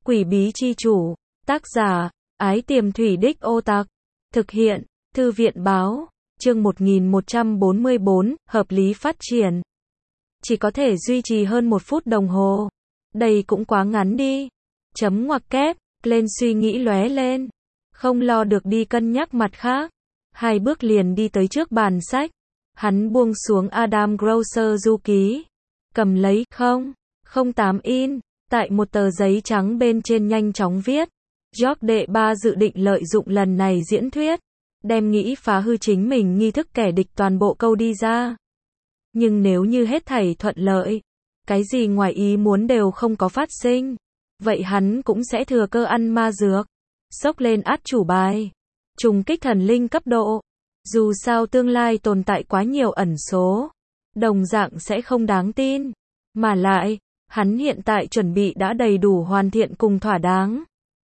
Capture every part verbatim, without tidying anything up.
Quỷ bí chi chủ. Tác giả, Ái Tiềm Thủy Đích Ô Tặc. Thực hiện, Thư viện báo. Chương một nghìn một trăm bốn mươi bốn, hợp lý phát triển. Chỉ có thể duy trì hơn một phút đồng hồ. Đây cũng quá ngắn đi. Chấm ngoặc kép, lên suy nghĩ lóe lên. Không lo được đi cân nhắc mặt khác. Hai bước liền đi tới trước bàn sách. Hắn buông xuống Adam Grocer du ký. Cầm lấy, không, không tám in. Tại một tờ giấy trắng bên trên nhanh chóng viết. George đệ ba dự định lợi dụng lần này diễn thuyết. Đem nghĩ phá hư chính mình nghi thức kẻ địch toàn bộ câu đi ra. Nhưng nếu như hết thảy thuận lợi, cái gì ngoài ý muốn đều không có phát sinh, vậy hắn cũng sẽ thừa cơ ăn ma dược, xốc lên át chủ bài, trùng kích thần linh cấp độ. Dù sao tương lai tồn tại quá nhiều ẩn số, đồng dạng sẽ không đáng tin. Mà lại, hắn hiện tại chuẩn bị đã đầy đủ hoàn thiện cùng thỏa đáng.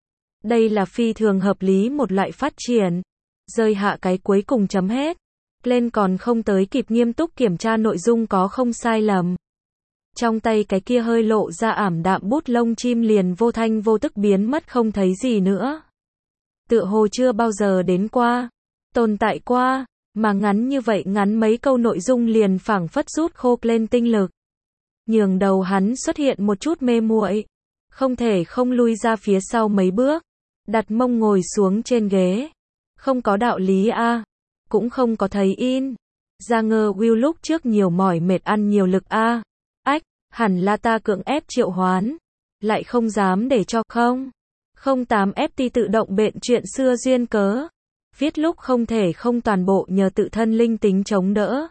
Đây là phi thường hợp lý một loại phát triển. Rơi hạ cái cuối cùng chấm hết. Lên còn không tới kịp nghiêm túc kiểm tra nội dung có không sai lầm. Trong tay cái kia hơi lộ ra ảm đạm bút lông chim liền vô thanh vô tức biến mất không thấy gì nữa. Tựa hồ chưa bao giờ đến qua, tồn tại qua, mà ngắn như vậy ngắn mấy câu nội dung liền phảng phất rút khô lên tinh lực. Nhường đầu hắn xuất hiện một chút mê muội, không thể không lui ra phía sau mấy bước, đặt mông ngồi xuống trên ghế. Không có đạo lý a, à, cũng không có thấy in. Ra ngơ Will lúc trước nhiều mỏi mệt ăn nhiều lực a. À. Ách, hẳn là ta cưỡng ép triệu hoán, lại không dám để cho không. Không tám ép tê tự động bện chuyện xưa duyên cớ. Viết lúc không thể không toàn bộ nhờ tự thân linh tính chống đỡ.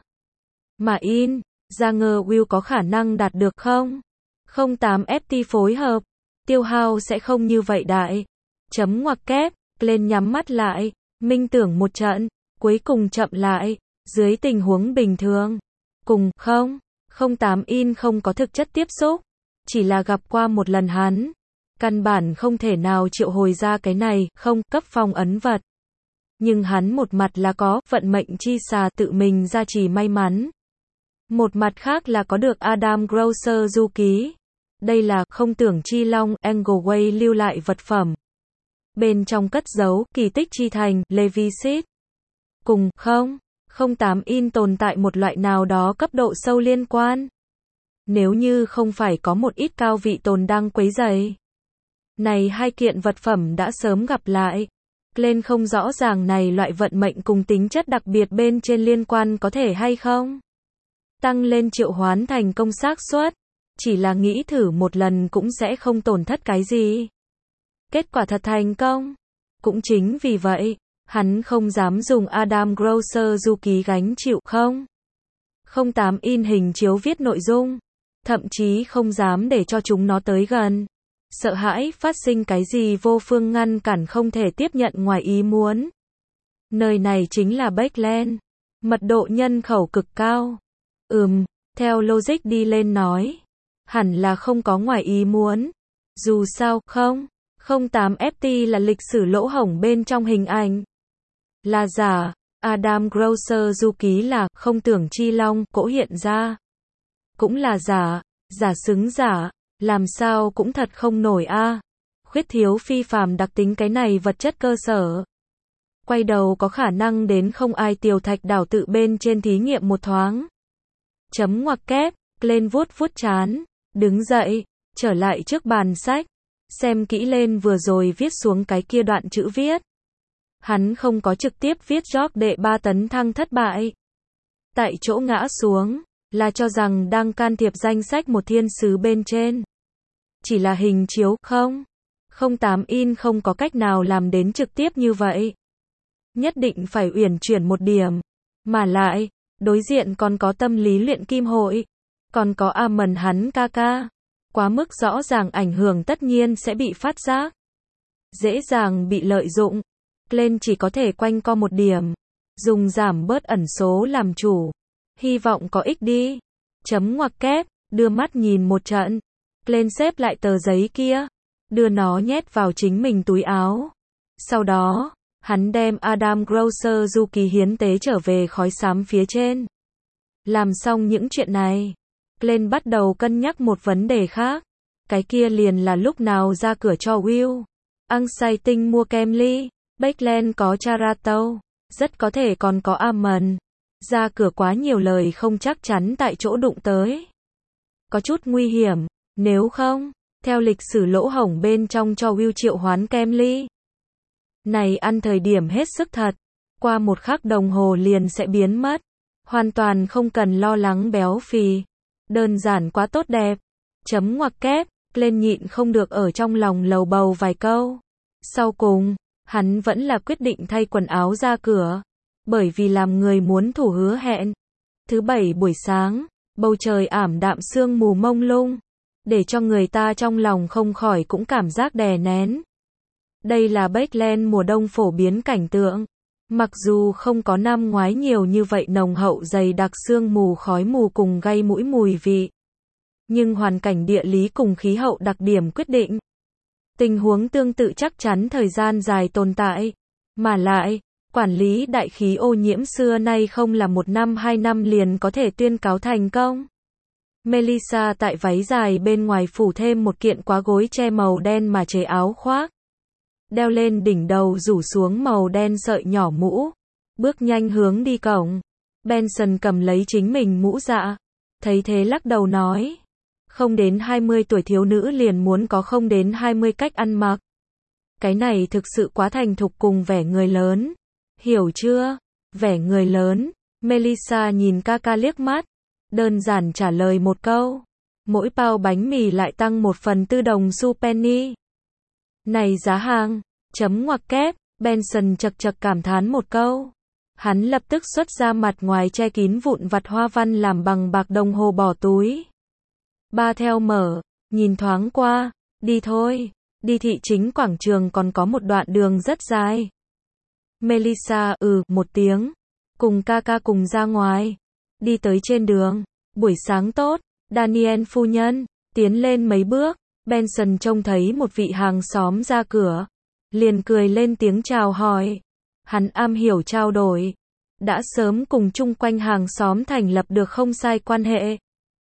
Mà in, ra ngơ Will có khả năng đạt được không? Không tám ép tê phối hợp, tiêu hao sẽ không như vậy đại. Chấm ngoặc kép, lên nhắm mắt lại. Minh tưởng một trận, cuối cùng chậm lại, dưới tình huống bình thường. Cùng, không, không tám in không có thực chất tiếp xúc, chỉ là gặp qua một lần hắn. Căn bản không thể nào triệu hồi ra cái này, không, cấp phong ấn vật. Nhưng hắn một mặt là có, vận mệnh chi xà tự mình gia trì may mắn. Một mặt khác là có được Adam Grocer du ký. Đây là, không tưởng chi long, Engelway lưu lại vật phẩm. Bên trong cất giấu, kỳ tích chi thành, Levisit. Cùng, không, không tám in tồn tại một loại nào đó cấp độ sâu liên quan. Nếu như không phải có một ít cao vị tồn đang quấy rầy. Này hai kiện vật phẩm đã sớm gặp lại. Lên không rõ ràng này loại vận mệnh cùng tính chất đặc biệt bên trên liên quan có thể hay không. Tăng lên triệu hoán thành công xác suất. Chỉ là nghĩ thử một lần cũng sẽ không tổn thất cái gì. Kết quả thật thành công. Cũng chính vì vậy, hắn không dám dùng Adam Grocer du ký gánh chịu không. Không tám in hình chiếu viết nội dung. Thậm chí không dám để cho chúng nó tới gần. Sợ hãi phát sinh cái gì vô phương ngăn cản không thể tiếp nhận ngoài ý muốn. Nơi này chính là Backland. Mật độ nhân khẩu cực cao. Ừm, theo logic đi lên nói. Hẳn là không có ngoài ý muốn. Dù sao, không. không tám ép tê là lịch sử lỗ hổng bên trong hình ảnh. Là giả, Adam Grocer du ký là, không tưởng chi long, cỗ hiện ra. Cũng là giả, giả xứng giả, làm sao cũng thật không nổi a. À. Khuyết thiếu phi phàm đặc tính cái này vật chất cơ sở. Quay đầu có khả năng đến không ai tiều thạch đảo tự bên trên thí nghiệm một thoáng. Chấm ngoặc kép, lên vuốt vuốt chán, đứng dậy, trở lại trước bàn sách. Xem kỹ lên vừa rồi viết xuống cái kia đoạn chữ viết. Hắn không có trực tiếp viết George đệ ba tấn thăng thất bại. Tại chỗ ngã xuống, là cho rằng đang can thiệp danh sách một thiên sứ bên trên. Chỉ là hình chiếu, không. không tám in không có cách nào làm đến trực tiếp như vậy. Nhất định phải uyển chuyển một điểm. Mà lại, đối diện còn có tâm lý luyện kim hội. Còn có a mần hắn ca ca. Quá mức rõ ràng ảnh hưởng tất nhiên sẽ bị phát giác. Dễ dàng bị lợi dụng. Lên chỉ có thể quanh co một điểm. Dùng giảm bớt ẩn số làm chủ. Hy vọng có ích đi. Chấm ngoặc kép, đưa mắt nhìn một trận. Lên xếp lại tờ giấy kia. Đưa nó nhét vào chính mình túi áo. Sau đó, hắn đem Adam Grocer du ký hiến tế trở về khói xám phía trên. Làm xong những chuyện này. Lên bắt đầu cân nhắc một vấn đề khác. Cái kia liền là lúc nào ra cửa cho Will. Exciting mua kem ly. Bakeland có Charato. Rất có thể còn có Almond. Ra cửa quá nhiều lời không chắc chắn tại chỗ đụng tới. Có chút nguy hiểm. Nếu không, theo lịch sử lỗ hổng bên trong cho Will triệu hoán kem ly. Này ăn thời điểm hết sức thật. Qua một khắc đồng hồ liền sẽ biến mất. Hoàn toàn không cần lo lắng béo phì. Đơn giản quá tốt đẹp. Chấm ngoặc kép, lên nhịn không được ở trong lòng lầu bầu vài câu. Sau cùng, hắn vẫn là quyết định thay quần áo ra cửa. Bởi vì làm người muốn thủ hứa hẹn. Thứ bảy buổi sáng, bầu trời ảm đạm sương mù mông lung. Để cho người ta trong lòng không khỏi cũng cảm giác đè nén. Đây là Bakeland mùa đông phổ biến cảnh tượng. Mặc dù không có năm ngoái nhiều như vậy nồng hậu dày đặc sương mù khói mù cùng gây mũi mùi vị. Nhưng hoàn cảnh địa lý cùng khí hậu đặc điểm quyết định. Tình huống tương tự chắc chắn thời gian dài tồn tại. Mà lại, quản lý đại khí ô nhiễm xưa nay không là một năm hai năm liền có thể tuyên cáo thành công. Melissa tại váy dài bên ngoài phủ thêm một kiện quá gối che màu đen mà chế áo khoác. Đeo lên đỉnh đầu rủ xuống màu đen sợi nhỏ mũ. Bước nhanh hướng đi cổng. Benson cầm lấy chính mình mũ dạ. Thấy thế lắc đầu nói. Không đến hai mươi tuổi thiếu nữ liền muốn có không đến hai mươi cách ăn mặc. Cái này thực sự quá thành thục cùng vẻ người lớn. Hiểu chưa? Vẻ người lớn. Melissa nhìn ca ca liếc mắt. Đơn giản trả lời một câu. Mỗi bao bánh mì lại tăng một phần tư đồng xu penny. Này giá hàng. Chấm ngoặc kép. Benson chật chật cảm thán một câu. Hắn lập tức xuất ra mặt ngoài che kín vụn vặt hoa văn làm bằng bạc đồng hồ bỏ túi. Ba theo mở. Nhìn thoáng qua. Đi thôi. Đi thị chính quảng trường còn có một đoạn đường rất dài. Melissa ừ một tiếng. Cùng ca ca cùng ra ngoài. Đi tới trên đường. Buổi sáng tốt. Daniel phu nhân. Tiến lên mấy bước. Benson trông thấy một vị hàng xóm ra cửa. Liền cười lên tiếng chào hỏi. Hắn am hiểu trao đổi. Đã sớm cùng chung quanh hàng xóm thành lập được không sai quan hệ.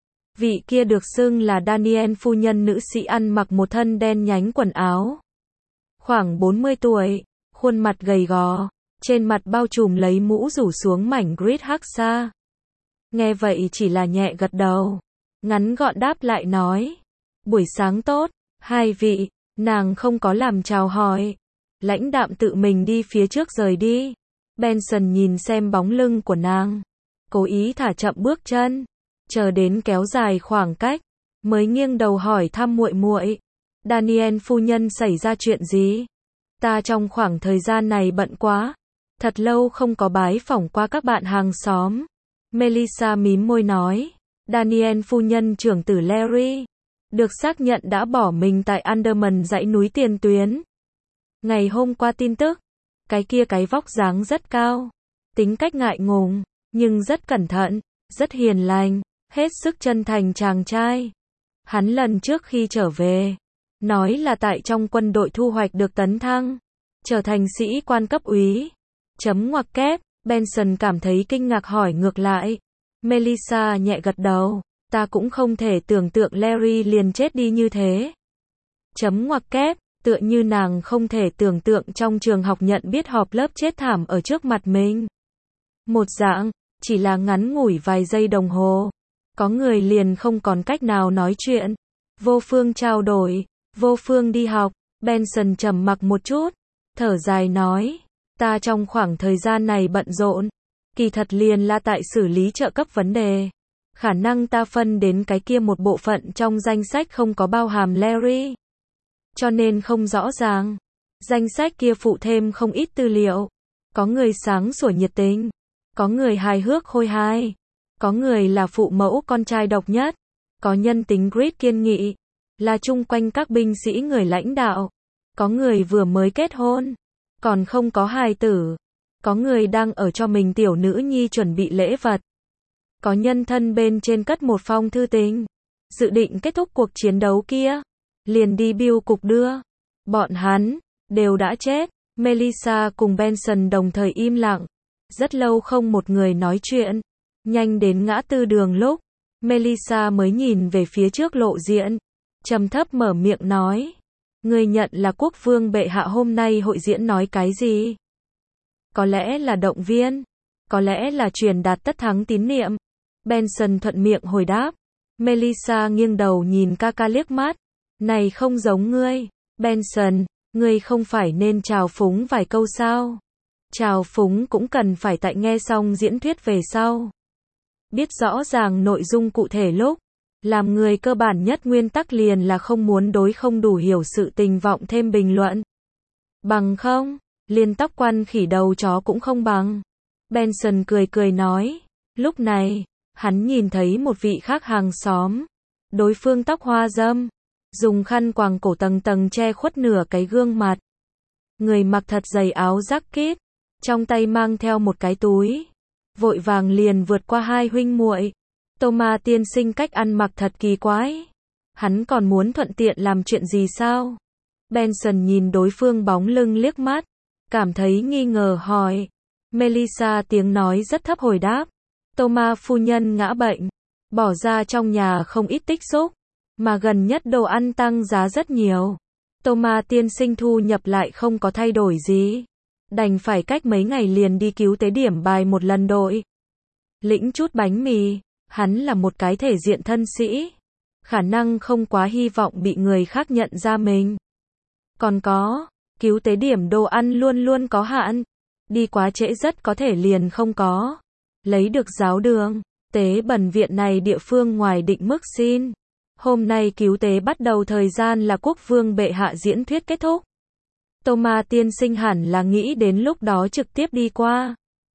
Vị kia được xưng là Daniel phu nhân nữ sĩ ăn mặc một thân đen nhánh quần áo. Khoảng bốn mươi tuổi. Khuôn mặt gầy gò. Trên mặt bao trùm lấy mũ rủ xuống mảnh grit hắc xa. Nghe vậy chỉ là nhẹ gật đầu. Ngắn gọn đáp lại nói. Buổi sáng tốt, hai vị. Nàng không có làm chào hỏi. Lãnh đạm tự mình đi phía trước rời đi. Benson nhìn xem bóng lưng của nàng. Cố ý thả chậm bước chân. Chờ đến kéo dài khoảng cách. Mới nghiêng đầu hỏi thăm muội muội. Daniel phu nhân xảy ra chuyện gì? Ta trong khoảng thời gian này bận quá. Thật lâu không có bái phỏng qua các bạn hàng xóm. Melissa mím môi nói. Daniel phu nhân trưởng tử Larry. Được xác nhận đã bỏ mình tại Andaman dãy núi tiền tuyến. Ngày hôm qua tin tức. Cái kia cái vóc dáng rất cao. Tính cách ngại ngùng. Nhưng rất cẩn thận. Rất hiền lành. Hết sức chân thành chàng trai. Hắn lần trước khi trở về. Nói là tại trong quân đội thu hoạch được tấn thăng. Trở thành sĩ quan cấp úy. Chấm ngoặc kép. Benson cảm thấy kinh ngạc hỏi ngược lại. Melissa nhẹ gật đầu. Ta cũng không thể tưởng tượng Larry liền chết đi như thế. Chấm ngoặc kép. Tựa như nàng không thể tưởng tượng trong trường học nhận biết họp lớp chết thảm ở trước mặt mình. Một dạng. Chỉ là ngắn ngủi vài giây đồng hồ. Có người liền không còn cách nào nói chuyện. Vô phương trao đổi. Vô phương đi học. Benson trầm mặc một chút. Thở dài nói. Ta trong khoảng thời gian này bận rộn. Kỳ thật liền là tại xử lý trợ cấp vấn đề. Khả năng ta phân đến cái kia một bộ phận trong danh sách không có bao hàm Larry. Cho nên không rõ ràng. Danh sách kia phụ thêm không ít tư liệu. Có người sáng sủa nhiệt tình. Có người hài hước khôi hài. Có người là phụ mẫu con trai độc nhất. Có nhân tính grit kiên nghị. Là chung quanh các binh sĩ người lãnh đạo. Có người vừa mới kết hôn. Còn không có hài tử. Có người đang ở cho mình tiểu nữ nhi chuẩn bị lễ vật. Có nhân thân bên trên cất một phong thư tình. Dự định kết thúc cuộc chiến đấu kia. Liền đi bưu cục đưa. Bọn hắn. Đều đã chết. Melissa cùng Benson đồng thời im lặng. Rất lâu không một người nói chuyện. Nhanh đến ngã tư đường lúc. Melissa mới nhìn về phía trước lộ diện. trầm thấp mở miệng nói. Người nhận là quốc vương bệ hạ hôm nay hội diễn nói cái gì? Có lẽ là động viên, có lẽ là truyền đạt tất thắng tín niệm. Benson thuận miệng hồi đáp. Melissa nghiêng đầu nhìn ca ca liếc mắt. Này không giống ngươi. Benson, ngươi không phải nên trào phúng vài câu sao? Trào phúng cũng cần phải tại nghe xong diễn thuyết về sau. Biết rõ ràng nội dung cụ thể lúc. Làm người cơ bản nhất nguyên tắc liền là không muốn đối không đủ hiểu sự tình vọng thêm bình luận. Bằng không, liền tóc quăn khỉ đầu chó cũng không bằng. Benson cười cười nói. Lúc này, hắn nhìn thấy một vị khác hàng xóm. Đối phương tóc hoa râm, dùng khăn quàng cổ tầng tầng che khuất nửa cái gương mặt. Người mặc thật dày áo jacket, trong tay mang theo một cái túi. Vội vàng liền vượt qua hai huynh muội. Thomas tiên sinh cách ăn mặc thật kỳ quái. Hắn còn muốn thuận tiện làm chuyện gì sao? Benson nhìn đối phương bóng lưng liếc mắt, cảm thấy nghi ngờ hỏi. Melissa tiếng nói rất thấp hồi đáp. Thomas phu nhân ngã bệnh, bỏ ra trong nhà không ít tích xúc, mà gần nhất đồ ăn tăng giá rất nhiều. Thomas tiên sinh thu nhập lại không có thay đổi gì, đành phải cách mấy ngày liền đi cứu tế điểm bài một lần đội. Lĩnh chút bánh mì, hắn là một cái thể diện thân sĩ, khả năng không quá hy vọng bị người khác nhận ra mình. Còn có, cứu tế điểm đồ ăn luôn luôn có hạn, đi quá trễ rất có thể liền không có. Lấy được giáo đường, tế bẩn viện này địa phương ngoài định mức xin. Hôm nay cứu tế bắt đầu thời gian là quốc vương bệ hạ diễn thuyết kết thúc. Thomas tiên sinh hẳn là nghĩ đến lúc đó trực tiếp đi qua.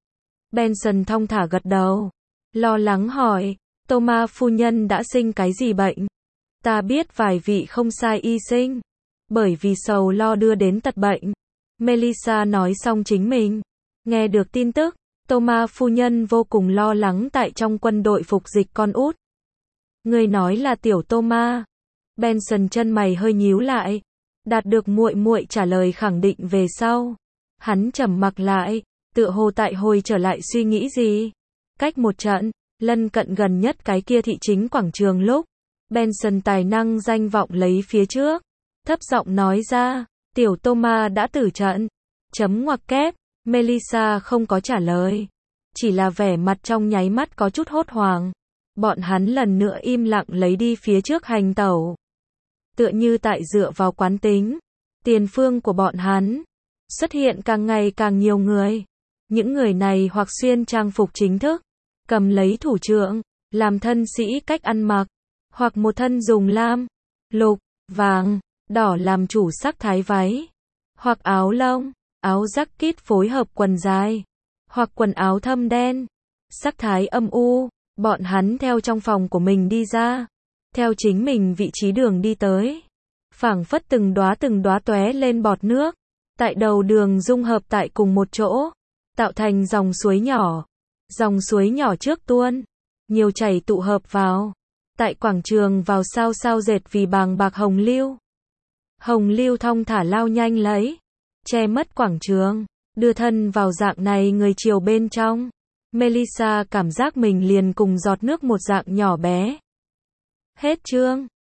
Benson thong thả gật đầu, lo lắng hỏi, Thomas phu nhân đã sinh cái gì bệnh? Ta biết vài vị không sai y sinh, bởi vì sầu lo đưa đến tật bệnh. Melissa nói xong chính mình, nghe được tin tức, Thomas phu nhân vô cùng lo lắng tại trong quân đội phục dịch con út. Người nói là tiểu Thomas. Benson chân mày hơi nhíu lại, đạt được muội muội trả lời khẳng định về sau. Hắn trầm mặc lại, tựa hồ tại hồi trở lại suy nghĩ gì. Cách một trận, lân cận gần nhất cái kia thị chính quảng trường lúc, Benson tài năng danh vọng lấy phía trước, thấp giọng nói ra, tiểu Thomas đã tử trận. Chấm ngoặc kép, Melissa không có trả lời, chỉ là vẻ mặt trong nháy mắt có chút hốt hoảng. Bọn hắn lần nữa im lặng lấy đi phía trước hành tẩu. Tựa như tại dựa vào quán tính, tiền phương của bọn hắn xuất hiện càng ngày càng nhiều người. Những người này hoặc xuyên trang phục chính thức, cầm lấy thủ trượng, làm thân sĩ cách ăn mặc, hoặc một thân dùng lam, lục, vàng, đỏ làm chủ sắc thái váy, hoặc áo lông, áo jacket phối hợp quần dài, hoặc quần áo thâm đen, sắc thái âm u. Bọn hắn theo trong phòng của mình đi ra, theo chính mình vị trí đường đi tới, phảng phất từng đóa từng đóa tóe lên bọt nước, tại đầu đường dung hợp tại cùng một chỗ, tạo thành dòng suối nhỏ. Dòng suối nhỏ trước tuôn, nhiều chảy tụ hợp vào, tại quảng trường vào sao sao dệt vì bàng bạc hồng lưu. Hồng lưu thong thả lao nhanh lấy, che mất quảng trường, đưa thân vào dạng này người chiều bên trong. Melissa cảm giác mình liền cùng giọt nước một dạng nhỏ bé. Hết chương.